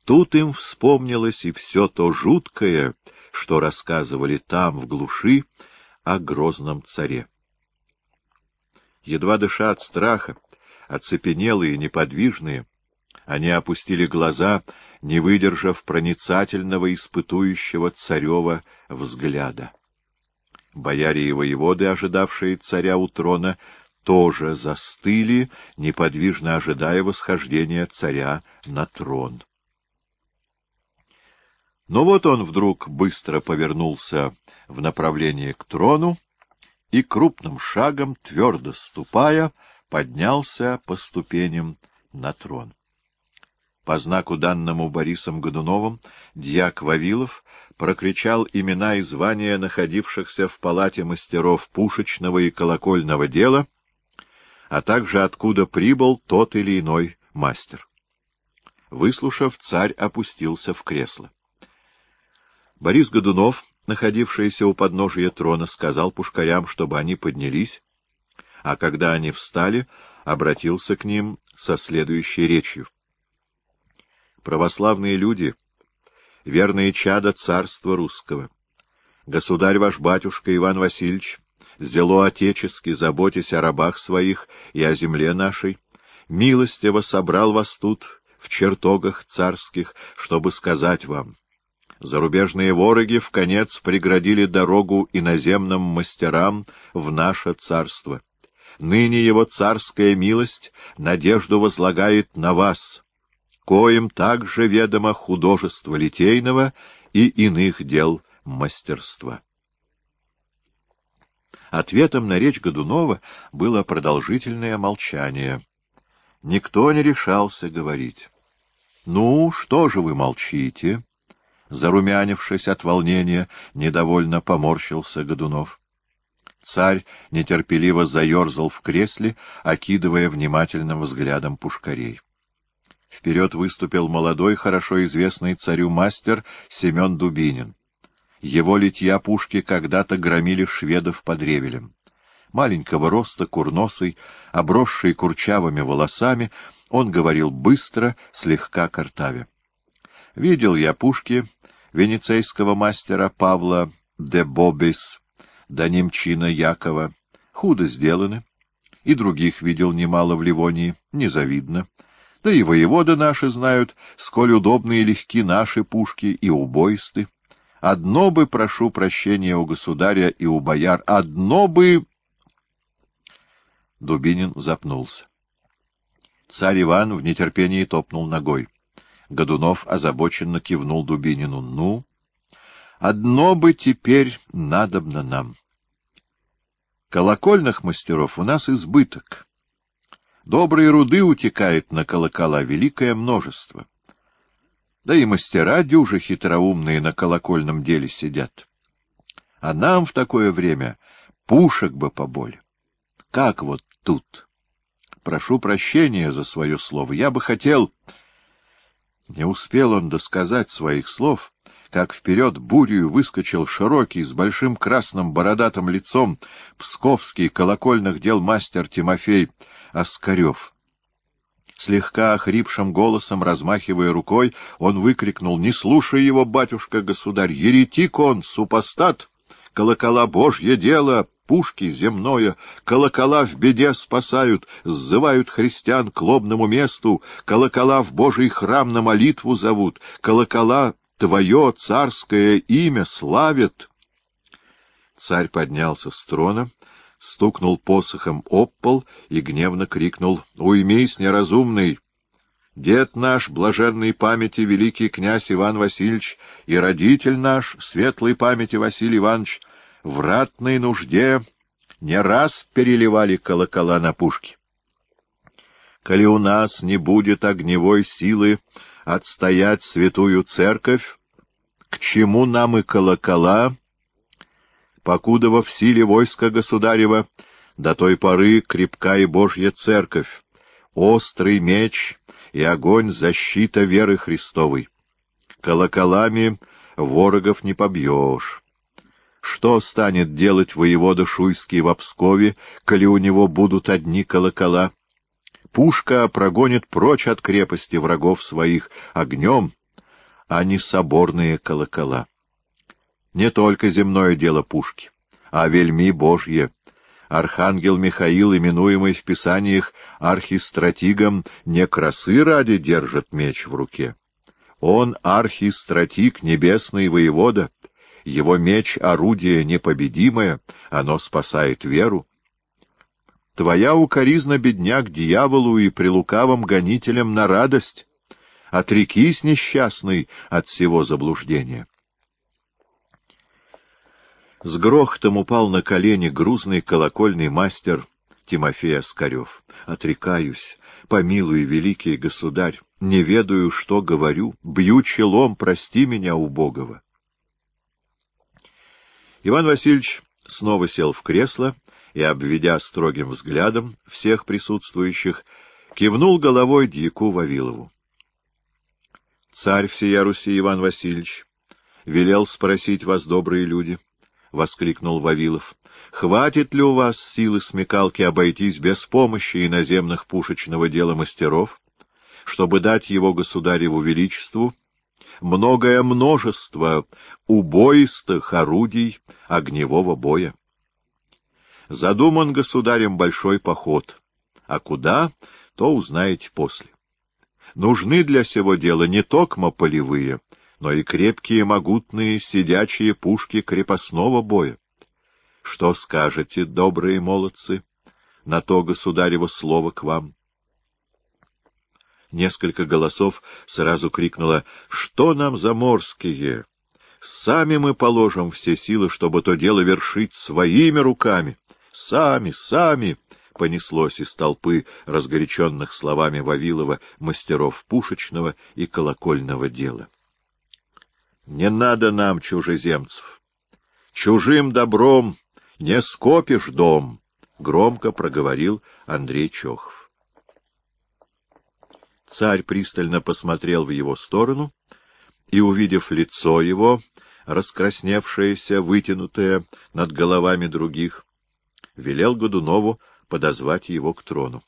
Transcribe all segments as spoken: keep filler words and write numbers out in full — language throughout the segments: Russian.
Тут им вспомнилось и все то жуткое, что рассказывали там, в глуши, о грозном царе. Едва дыша от страха, оцепенелые и неподвижные, они опустили глаза, не выдержав проницательного, испытующего царева взгляда. Бояре и воеводы, ожидавшие царя у трона, тоже застыли, неподвижно ожидая восхождения царя на трон. Но вот он вдруг быстро повернулся в направлении к трону и крупным шагом, твердо ступая, поднялся по ступеням на трон. По знаку, данному Борисом Годуновым, дьяк Вавилов прокричал имена и звания находившихся в палате мастеров пушечного и колокольного дела, а также откуда прибыл тот или иной мастер. Выслушав, царь опустился в кресло. Борис Годунов, находившийся у подножия трона, сказал пушкарям, чтобы они поднялись, а когда они встали, обратился к ним со следующей речью. «Православные люди, верные чада царства русского, государь ваш батюшка Иван Васильевич, зело отечески заботясь о рабах своих и о земле нашей, милостиво собрал вас тут, в чертогах царских, чтобы сказать вам: зарубежные вороги вконец преградили дорогу иноземным мастерам в наше царство. Ныне его царская милость надежду возлагает на вас, коим также ведомо художество литейного и иных дел мастерства». Ответом на речь Годунова было продолжительное молчание. Никто не решался говорить. «Ну, что же вы молчите?» Зарумянившись от волнения, недовольно поморщился Годунов. Царь нетерпеливо заерзал в кресле, окидывая внимательным взглядом пушкарей. Вперед выступил молодой, хорошо известный царю мастер Семен Дубинин. Его литья пушки когда-то громили шведов под Ревелем. Маленького роста, курносый, обросший курчавыми волосами, он говорил быстро, слегка картавя. Видел я пушки венецейского мастера Павла де Бобис, да немчина Якова, худо сделаны, и других видел немало в Ливонии, незавидно. Да и воеводы наши знают, сколь удобны и легки наши пушки и убоисты. Одно бы, прошу прощения у государя и у бояр, одно бы... Дубинин запнулся. Царь Иван в нетерпении топнул ногой. Годунов озабоченно кивнул Дубинину. «Ну, одно бы теперь надобно нам. Колокольных мастеров у нас избыток. Доброй руды утекает на колокола великое множество. Да и мастера дюжи хитроумные на колокольном деле сидят. А нам в такое время пушек бы поболе. Как вот тут? Прошу прощения за свое слово. Я бы хотел...» Не успел он досказать своих слов, как вперед бурью выскочил широкий, с большим красным бородатым лицом, псковский колокольных дел мастер Тимофей Оскарев. Слегка охрипшим голосом, размахивая рукой, он выкрикнул: «Не слушай его, батюшка-государь! Еретик он, супостат! Колокола — Божье дело! Пушки земное, колокола в беде спасают, сзывают христиан к лобному месту, колокола в Божий храм на молитву зовут, колокола твое царское имя славят». Царь поднялся с трона, стукнул посохом об пол и гневно крикнул: «Уймись, неразумный! Дед наш, блаженной памяти великий князь Иван Васильевич, и родитель наш, светлой памяти Василий Иванович, в ратной нужде не раз переливали колокола на пушки. Коли у нас не будет огневой силы отстоять святую церковь, к чему нам и колокола, покудова в силе войска государева, до той поры крепка и Божья церковь, острый меч и огонь защита веры Христовой. Колоколами ворогов не побьешь. Что станет делать воевода Шуйский в Пскове, коли у него будут одни колокола? Пушка прогонит прочь от крепости врагов своих огнем, а не соборные колокола. Не только земное дело пушки, а вельми Божье. Архангел Михаил, именуемый в Писаниях архистратигом, не красы ради держит меч в руке. Он архистратиг, небесный воевода. Его меч — орудие непобедимое, оно спасает веру. Твоя укоризна, бедняк, дьяволу и прелукавым гонителям на радость. Отрекись, несчастный, от всего заблуждения. С грохотом упал на колени грузный колокольный мастер Тимофей Оскарев. «Отрекаюсь, помилуй, великий государь, не ведаю, что говорю, бью челом, прости меня, убогого». Иван Васильевич снова сел в кресло и, обведя строгим взглядом всех присутствующих, кивнул головой дьяку Вавилову. «Царь всея Руси Иван Васильевич велел спросить вас, добрые люди, —— воскликнул Вавилов, — хватит ли у вас силы смекалки обойтись без помощи иноземных пушечного дела мастеров, чтобы дать его государеву величеству многое множество убоистых орудий огневого боя? Задуман государем большой поход, а куда, то узнаете после. Нужны для сего дела не токмо полевые, но и крепкие, могутные, сидячие пушки крепостного боя. Что скажете, добрые молодцы, на то государево слово к вам?» Несколько голосов сразу крикнуло: «Что нам заморские? Сами мы положим все силы, чтобы то дело вершить своими руками. Сами, сами!» Понеслось из толпы разгоряченных словами Вавилова мастеров пушечного и колокольного дела. «Не надо нам чужеземцев. Чужим добром не скопишь дом», — громко проговорил Андрей Чохов. Царь пристально посмотрел в его сторону и, увидев лицо его, раскрасневшееся, вытянутое над головами других, велел Годунову подозвать его к трону.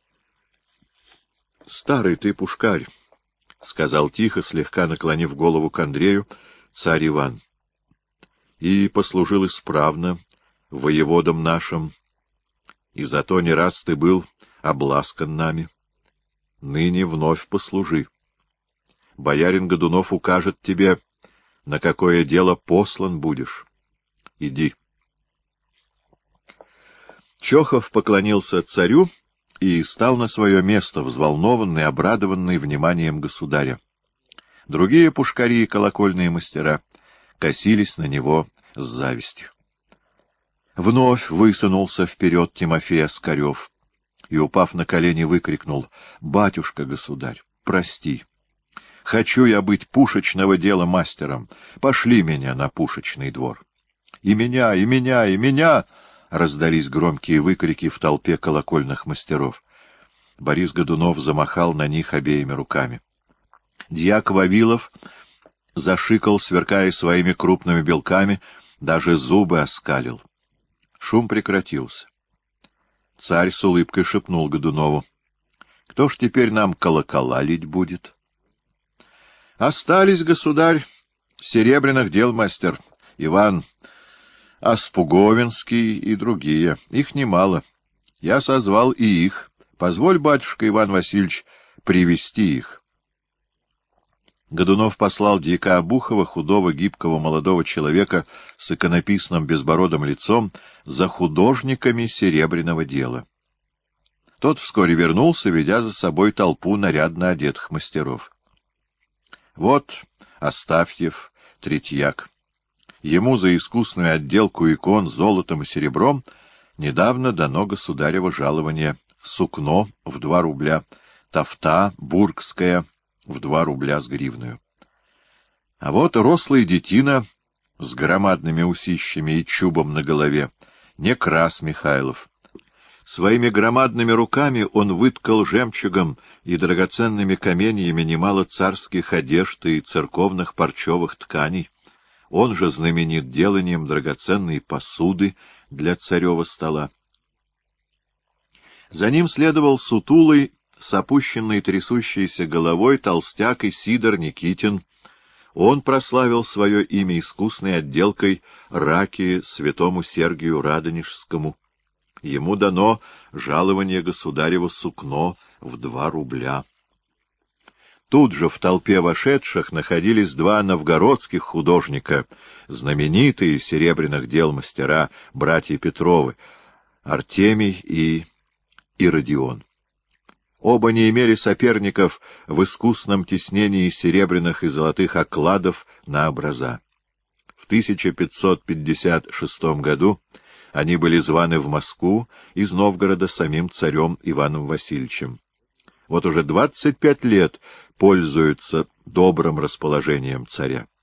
— Старый ты пушкарь, — сказал тихо, слегка наклонив голову к Андрею, царь Иван, — и послужил исправно воеводам нашим, и зато не раз ты был обласкан нами. Ныне вновь послужи. Боярин Годунов укажет тебе, на какое дело послан будешь. Иди. Чохов поклонился царю и стал на свое место, взволнованный, обрадованный вниманием государя. Другие пушкари и колокольные мастера косились на него с завистью. Вновь высунулся вперед Тимофей Оскарев и, упав на колени, выкрикнул: «Батюшка-государь, прости! Хочу я быть пушечного дела мастером. Пошли меня на пушечный двор!» «И меня, и меня, и меня!» — раздались громкие выкрики в толпе колокольных мастеров. Борис Годунов замахал на них обеими руками. Дьяк Вавилов зашикал, сверкая своими крупными белками, даже зубы оскалил. Шум прекратился. Царь с улыбкой шепнул Годунову: «Кто ж теперь нам колокола лить будет?» «Остались, государь, серебряных дел мастер Иван Аспуговинский и другие. Их немало. Я созвал и их. Позволь, батюшка Иван Васильевич, привести их». Годунов послал дьяка Обухова, худого, гибкого молодого человека с иконописным безбородым лицом, за художниками серебряного дела. Тот вскоре вернулся, ведя за собой толпу нарядно одетых мастеров. Вот Астафьев, Третьяк. Ему за искусную отделку икон золотом и серебром недавно дано государево жалование: сукно в два рубля, тафта бургская в два рубля с гривною. А вот рослый детина с громадными усищами и чубом на голове, Некрас Михайлов. Своими громадными руками он выткал жемчугом и драгоценными каменьями немало царских одежд и церковных парчевых тканей. Он же знаменит деланием драгоценной посуды для царева стола. За ним следовал сутулый, с опущенной трясущейся головой толстяк и Сидор Никитин, Он прославил свое имя искусной отделкой раки святому Сергию Радонежскому. Ему дано жалование государева сукно в два рубля. Тут же в толпе вошедших находились два новгородских художника, знаменитые серебряных дел мастера, братья Петровы, Артемий и Иродион. Оба не имели соперников в искусном тиснении серебряных и золотых окладов на образа. В тысяча пятьсот пятьдесят шестом году они были званы в Москву из Новгорода самим царем Иваном Васильевичем. Вот уже двадцать пять лет пользуются добрым расположением царя.